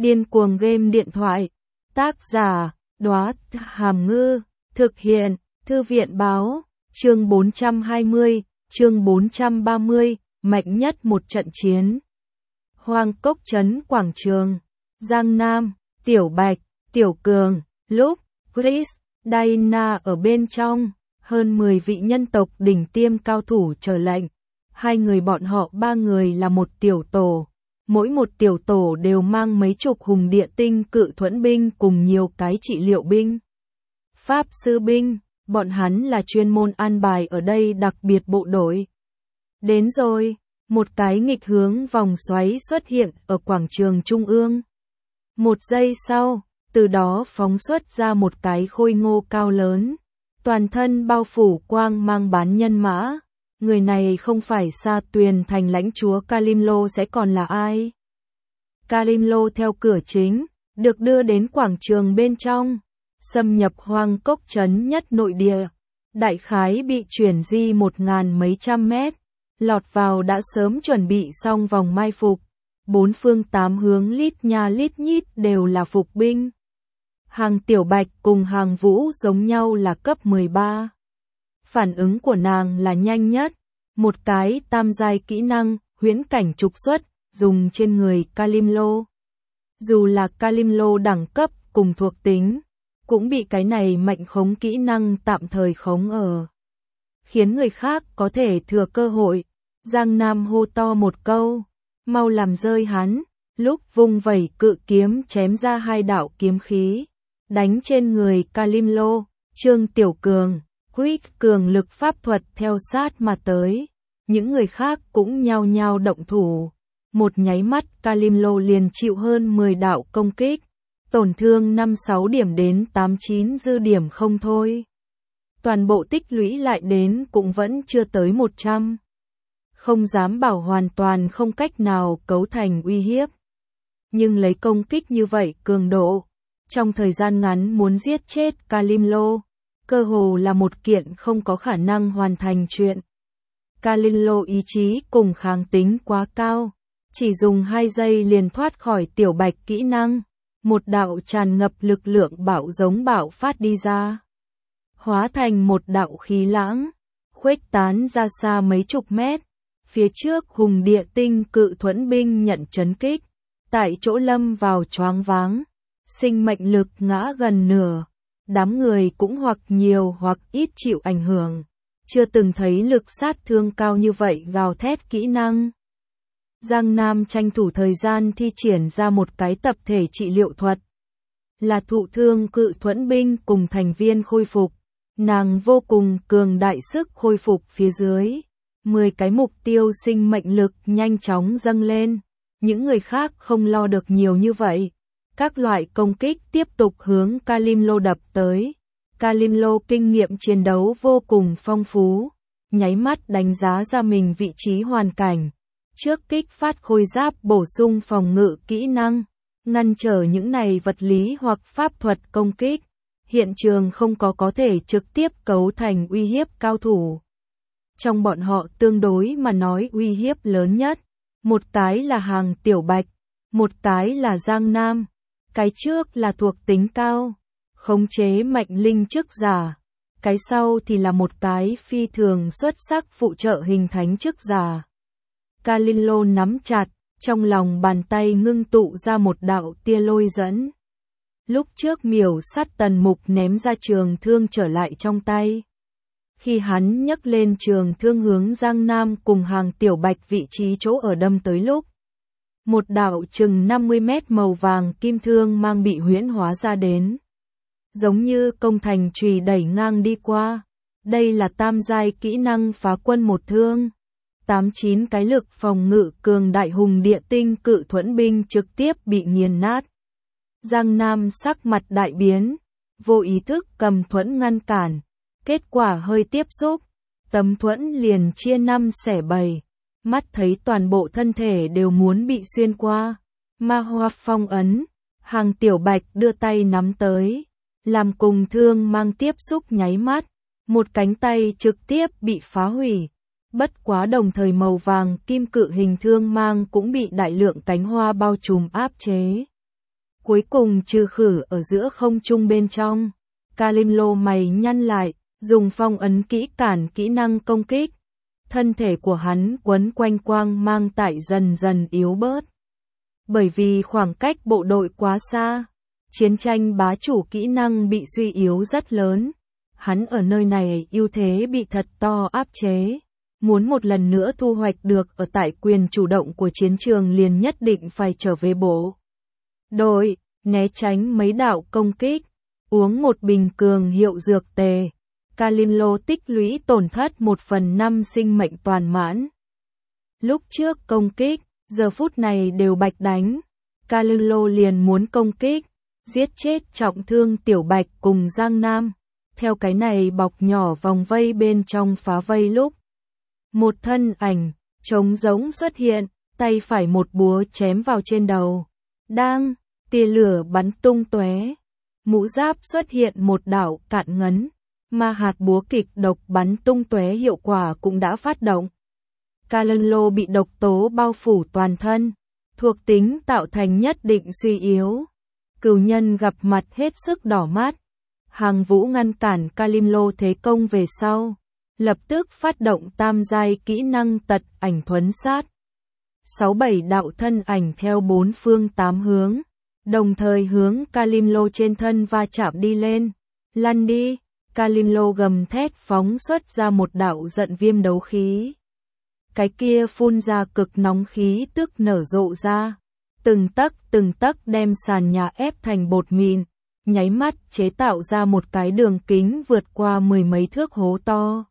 Điên cuồng game điện thoại. Tác giả, Đóa Hàm Ngư. Thực hiện, Thư viện báo. Chương 420, chương 430, mạnh nhất một trận chiến. Hoang Cốc trấn quảng trường. Giang Nam, Tiểu Bạch, Tiểu Cường, Lúc, Chris, Diana ở bên trong. Hơn 10 vị nhân tộc đỉnh tiêm cao thủ chờ lệnh. Hai người bọn họ ba người là một tiểu tổ. Mỗi một tiểu tổ đều mang mấy chục hùng địa tinh cự thuẫn binh cùng nhiều cái trị liệu binh. Pháp sư binh, bọn hắn là chuyên môn an bài ở đây đặc biệt bộ đội. Đến rồi, một cái nghịch hướng vòng xoáy xuất hiện ở quảng trường trung ương. Một giây sau, từ đó phóng xuất ra một cái khôi ngô cao lớn. Toàn thân bao phủ quang mang bán nhân mã. Người này không phải Sa Tuyền thành lãnh chúa Kalimlo sẽ còn là ai? Kalimlo theo cửa chính, được đưa đến quảng trường bên trong, xâm nhập Hoang Cốc trấn nhất nội địa. Đại khái bị chuyển di 1000 mấy trăm mét, lọt vào đã sớm chuẩn bị xong vòng mai phục. Bốn phương tám hướng lít nha lít nhít đều là phục binh. Hàng Tiểu Bạch cùng Hàng Vũ giống nhau là cấp 13. Phản ứng của nàng là nhanh nhất. Một cái tam giai kỹ năng, huyễn cảnh trục xuất, dùng trên người Kalimlo. Dù là Kalimlo đẳng cấp cùng thuộc tính, cũng bị cái này mạnh khống kỹ năng tạm thời khống ở. Khiến người khác có thể thừa cơ hội. Giang Nam hô to một câu, mau làm rơi hắn, lúc vung vẩy cự kiếm chém ra hai đạo kiếm khí. Đánh trên người Kalimlo, Trương Tiểu Cường, Chris cường lực pháp thuật theo sát mà tới. Những người khác cũng nhao nhao động thủ. Một nháy mắt Kalimlo liền chịu hơn 10 đạo công kích. Tổn thương 5-6 điểm đến 8-9 dư điểm không thôi. Toàn bộ tích lũy lại đến cũng vẫn chưa tới 100. Không dám bảo hoàn toàn không cách nào cấu thành uy hiếp. Nhưng lấy công kích như vậy cường độ, trong thời gian ngắn muốn giết chết Kalimlo, cơ hồ là một kiện không có khả năng hoàn thành chuyện. Kalimlo ý chí cùng kháng tính quá cao, chỉ dùng 2 giây liền thoát khỏi Tiểu Bạch kỹ năng, một đạo tràn ngập lực lượng bạo giống bạo phát đi ra, hóa thành một đạo khí lãng, khuếch tán ra xa mấy chục mét. Phía trước hùng địa tinh cự thuẫn binh nhận chấn kích, tại chỗ lâm vào choáng váng, sinh mệnh lực ngã gần nửa, đám người cũng hoặc nhiều hoặc ít chịu ảnh hưởng. Chưa từng thấy lực sát thương cao như vậy gào thét kỹ năng. Giang Nam tranh thủ thời gian thi triển ra một cái tập thể trị liệu thuật. Là thụ thương cự thuẫn binh cùng thành viên khôi phục. Nàng vô cùng cường đại sức khôi phục phía dưới. 10 cái mục tiêu sinh mệnh lực nhanh chóng dâng lên. Những người khác không lo được nhiều như vậy. Các loại công kích tiếp tục hướng Kalimlo đập tới. Kalimlo kinh nghiệm chiến đấu vô cùng phong phú, nháy mắt đánh giá ra mình vị trí hoàn cảnh. Trước kích phát khôi giáp bổ sung phòng ngự kỹ năng, ngăn trở những này vật lý hoặc pháp thuật công kích. Hiện trường không có thể trực tiếp cấu thành uy hiếp cao thủ. Trong bọn họ tương đối mà nói uy hiếp lớn nhất, một cái là Hàng Tiểu Bạch, một cái là Giang Nam. Cái trước là thuộc tính cao, khống chế mạnh linh chức giả. Cái sau thì là một cái phi thường xuất sắc phụ trợ hình thánh chức giả. Kalimlo nắm chặt, trong lòng bàn tay ngưng tụ ra một đạo tia lôi dẫn. Lúc trước miểu sát Tần Mục ném ra trường thương trở lại trong tay. Khi hắn nhấc lên trường thương hướng Giang Nam cùng Hàng Tiểu Bạch vị trí chỗ ở đâm tới lúc. Một đạo chừng 50 mét màu vàng kim thương mang bị huyễn hóa ra đến. Giống như công thành chùy đẩy ngang đi qua. Đây là tam giai kỹ năng phá quân một thương. 8-9 cái lực phòng ngự cường đại hùng địa tinh cự thuẫn binh trực tiếp bị nghiền nát. Giang Nam sắc mặt đại biến, vô ý thức cầm thuẫn ngăn cản. Kết quả hơi tiếp xúc, tấm thuẫn liền chia 5 xẻ 7. Mắt thấy toàn bộ thân thể đều muốn bị xuyên qua. Ma hoa phong ấn, Hàng Tiểu Bạch đưa tay nắm tới, làm cùng thương mang tiếp xúc nháy mắt, một cánh tay trực tiếp bị phá hủy. Bất quá đồng thời màu vàng kim cự hình thương mang cũng bị đại lượng cánh hoa bao trùm áp chế. cuối cùng trừ khử ở giữa không trung bên trong. Kalimlo mày nhăn lại, dùng phong ấn kỹ cản kỹ năng công kích. Thân thể của hắn quấn quanh quang mang tại dần dần yếu bớt. Bởi vì khoảng cách bộ đội quá xa, chiến tranh bá chủ kỹ năng bị suy yếu rất lớn. Hắn ở nơi này ưu thế bị thật to áp chế. Muốn một lần nữa thu hoạch được ở tại quyền chủ động của chiến trường liền nhất định phải trở về bộ đội, né tránh mấy đạo công kích, uống một bình cường hiệu dược tề. Kalimlo tích lũy tổn thất 1/5 sinh mệnh toàn mãn. Lúc trước công kích, giờ phút này đều bạch đánh. Kalimlo liền muốn công kích, giết chết trọng thương Tiểu Bạch cùng Giang Nam. Theo cái này bọc nhỏ vòng vây bên trong phá vây lúc. Một thân ảnh, trống rỗng xuất hiện, tay phải một búa chém vào trên đầu. Đang, tia lửa bắn tung tóe. Mũ giáp xuất hiện một đạo cạn ngấn, mà hạt búa kịch độc bắn tung tóe hiệu quả cũng đã phát động. Kalimlo bị độc tố bao phủ toàn thân, thuộc tính tạo thành nhất định suy yếu. Cửu nhân gặp mặt hết sức đỏ mắt. Hàng Vũ ngăn cản Kalimlo thế công về sau, lập tức phát động tam giai kỹ năng tật ảnh thuấn sát. 6-7 đạo thân ảnh theo 4 phương 8 hướng, đồng thời hướng Kalimlo trên thân va chạm đi lên. Lăn đi! Kalimlo gầm thét phóng xuất ra một đạo giận viêm đấu khí. Cái kia phun ra cực nóng khí tức nở rộ ra, từng tấc đem sàn nhà ép thành bột mịn, nháy mắt chế tạo ra một cái đường kính vượt qua 10 mấy thước hố to.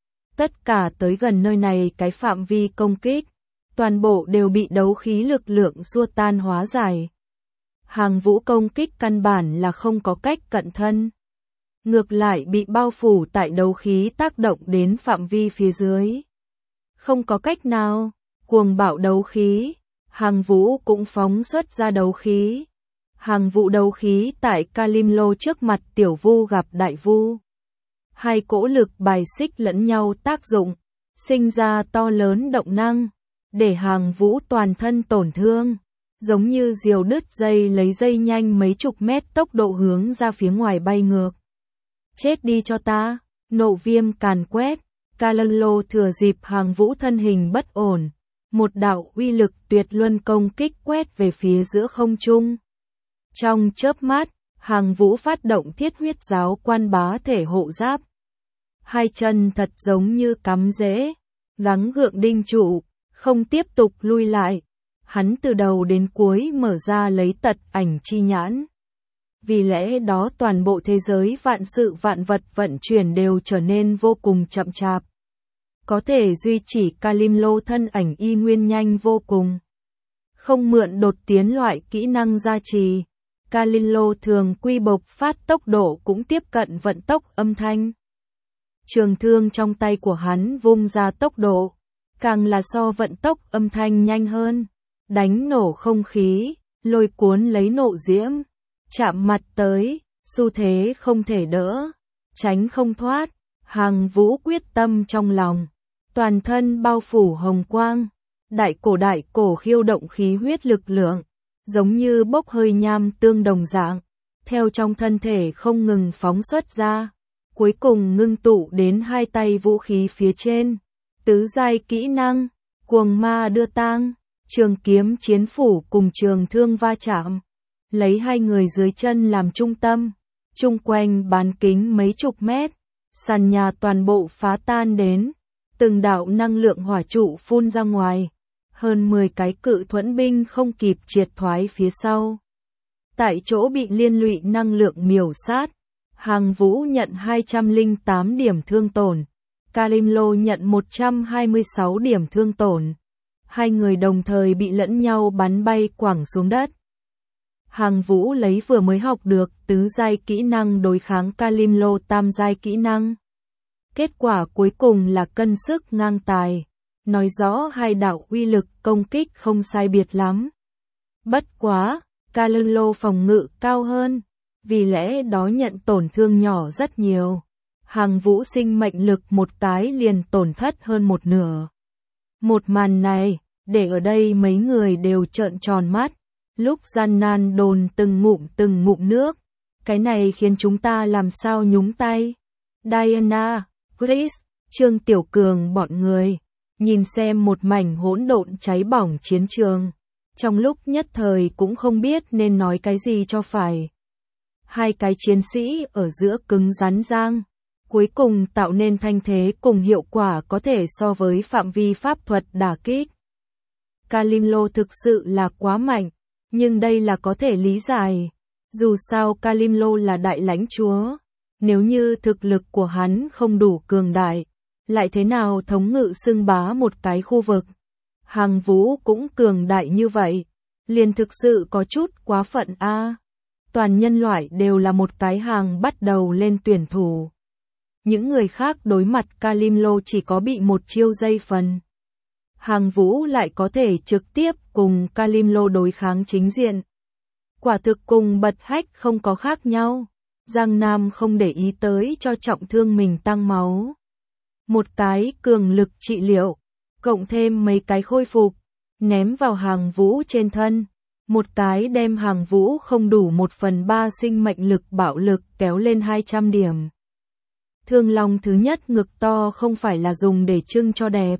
Tất cả tới gần nơi này cái phạm vi công kích, toàn bộ đều bị đấu khí lực lượng xua tan hóa giải. Hàng Vũ công kích căn bản là không có cách cận thân, ngược lại bị bao phủ tại đấu khí tác động đến phạm vi phía dưới. Không có cách nào, cuồng bạo đấu khí, Hàng Vũ cũng phóng xuất ra đấu khí. Hàng Vũ đấu khí tại Kalimlo trước mặt tiểu vu gặp đại vu. Hai cỗ lực bài xích lẫn nhau tác dụng, sinh ra to lớn động năng, để Hàng Vũ toàn thân tổn thương, giống như diều đứt dây lấy dây nhanh mấy chục mét tốc độ hướng ra phía ngoài bay ngược. Chết đi cho ta, nộ viêm càn quét, Kalimlo thừa dịp Hàng Vũ thân hình bất ổn, một đạo uy lực tuyệt luân công kích quét về phía giữa không trung. Trong chớp mắt, Hàng Vũ phát động thiết huyết giáo quan bá thể hộ giáp. Hai chân thật giống như cắm rễ, gắng gượng đinh trụ, không tiếp tục lui lại. Hắn từ đầu đến cuối mở ra lấy tật ảnh chi nhãn. Vì lẽ đó toàn bộ thế giới vạn sự vạn vật vận chuyển đều trở nên vô cùng chậm chạp. Có thể duy trì Kalimlo thân ảnh y nguyên nhanh vô cùng. Không mượn đột tiến loại kỹ năng gia trì, Kalimlo thường quy bộc phát tốc độ cũng tiếp cận vận tốc âm thanh. Trường thương trong tay của hắn vung ra tốc độ, càng là so vận tốc âm thanh nhanh hơn, đánh nổ không khí, lôi cuốn lấy nộ diễm, chạm mặt tới, xu thế không thể đỡ, tránh không thoát. Hàng Vũ quyết tâm trong lòng, toàn thân bao phủ hồng quang, đại cổ khiêu động khí huyết lực lượng, giống như bốc hơi nham tương đồng dạng, theo trong thân thể không ngừng phóng xuất ra, cuối cùng ngưng tụ đến hai tay vũ khí phía trên. Tứ giai kỹ năng, cuồng ma đưa tang, trường kiếm chiến phủ cùng trường thương va chạm, lấy hai người dưới chân làm trung tâm, chung quanh bán kính mấy chục mét, sàn nhà toàn bộ phá tan đến, từng đạo năng lượng hỏa trụ phun ra ngoài, hơn 10 cái cự thuẫn binh không kịp triệt thoái phía sau. Tại chỗ bị liên lụy năng lượng miểu sát, Hàng Vũ nhận 208 điểm thương tổn, Kalimlo nhận 126 điểm thương tổn. Hai người đồng thời bị lẫn nhau bắn bay quẳng xuống đất. Hàng Vũ lấy vừa mới học được tứ giai kỹ năng đối kháng Kalimlo tam giai kỹ năng. Kết quả cuối cùng là cân sức ngang tài, nói rõ hai đạo uy lực công kích không sai biệt lắm. Bất quá, Kalimlo phòng ngự cao hơn, vì lẽ đó nhận tổn thương nhỏ rất nhiều. Hàng Vũ sinh mệnh lực một cái liền tổn thất hơn một nửa. Một màn này, để ở đây mấy người đều trợn tròn mắt, Lúc gian nan đồn từng ngụm nước. Cái này khiến chúng ta làm sao nhúng tay. Diana, Chris, Trương Tiểu Cường bọn người, nhìn xem một mảnh hỗn độn cháy bỏng chiến trường. Trong lúc nhất thời cũng không biết nên nói cái gì cho phải. Hai cái chiến sĩ ở giữa cứng rắn giang. Cuối cùng tạo nên thanh thế cùng hiệu quả có thể so với phạm vi pháp thuật đả kích. Kalimlo thực sự là quá mạnh, nhưng đây là có thể lý giải. Dù sao Kalimlo là đại lãnh chúa, nếu như thực lực của hắn không đủ cường đại, lại thế nào thống ngự xưng bá một cái khu vực. Hàng Vũ cũng cường đại như vậy, liền thực sự có chút quá phận a. Toàn nhân loại đều là một cái hàng bắt đầu lên tuyển thủ. Những người khác đối mặt Kalimlo chỉ có bị một chiêu dây phần. Hàng Vũ lại có thể trực tiếp cùng Kalimlo đối kháng chính diện. Quả thực cùng bật hách không có khác nhau. Giang Nam không để ý tới cho trọng thương mình tăng máu. Một cái cường lực trị liệu, cộng thêm mấy cái khôi phục, ném vào Hàng Vũ trên thân. Một cái đem Hàng Vũ không đủ 1/3 sinh mệnh lực bạo lực kéo lên 200 điểm. Thương long thứ nhất ngực to không phải là dùng để trưng cho đẹp.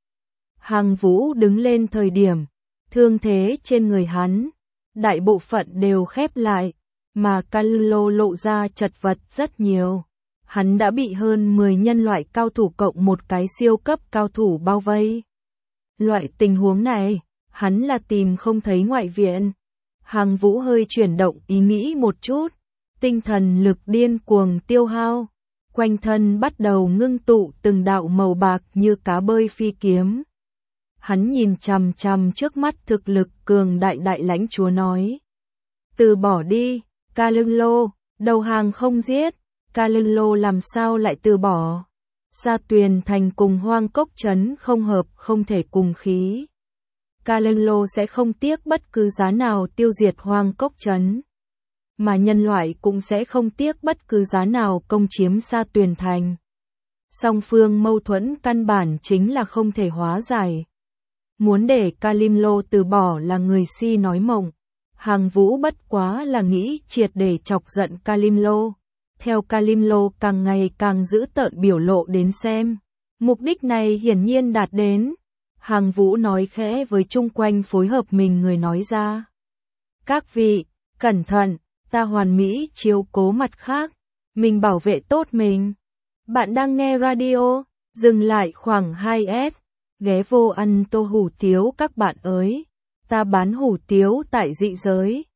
Hàng Vũ đứng lên thời điểm, thương thế trên người hắn, đại bộ phận đều khép lại, mà Kalimlo lộ ra chật vật rất nhiều. Hắn đã bị hơn 10 nhân loại cao thủ cộng một cái siêu cấp cao thủ bao vây. Loại tình huống này, hắn là tìm không thấy ngoại viện. Hàng Vũ hơi chuyển động ý nghĩ một chút, tinh thần lực điên cuồng tiêu hao, quanh thân bắt đầu ngưng tụ từng đạo màu bạc như cá bơi phi kiếm. Hắn nhìn chằm chằm trước mắt thực lực cường đại đại lãnh chúa nói. Từ bỏ đi, Kalimlo, đầu hàng không giết. Kalimlo làm sao lại từ bỏ? Sa Tuyền Thành cùng Hoang Cốc Trấn không hợp không thể cùng khí. Kalimlo sẽ không tiếc bất cứ giá nào tiêu diệt Hoang Cốc Trấn. Mà nhân loại cũng sẽ không tiếc bất cứ giá nào công chiếm Sa Tuyền Thành. Song phương mâu thuẫn căn bản chính là không thể hóa giải. Muốn để Kalimlo từ bỏ là người si nói mộng. Hàng Vũ bất quá là nghĩ triệt để chọc giận Kalimlo. Theo Kalimlo càng ngày càng giữ tợn biểu lộ đến xem. Mục đích này hiển nhiên đạt đến. Hàng Vũ nói khẽ với chung quanh phối hợp mình người nói ra. Các vị, cẩn thận, ta hoàn mỹ chiếu cố mặt khác. Mình bảo vệ tốt mình. Bạn đang nghe radio, dừng lại khoảng 2S. Ghé vô ăn tô hủ tiếu các bạn ơi. Ta bán hủ tiếu tại dị giới.